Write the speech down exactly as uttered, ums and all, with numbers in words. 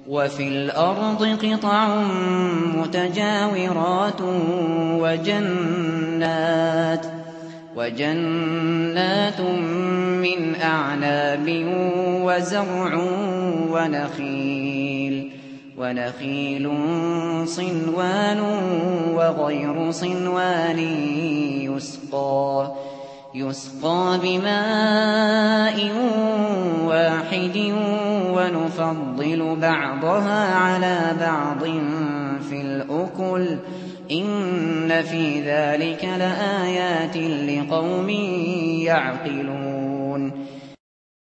وفي الأرض قطع متجاورات وجنات وجنات من أعناب وزرع ونخيل ونخيل صنوان وغير صنوان يسقى يسقى بماء واحد ونفضل بعضها على بعض في الأكل إن في ذلك لآيات لقوم يعقلون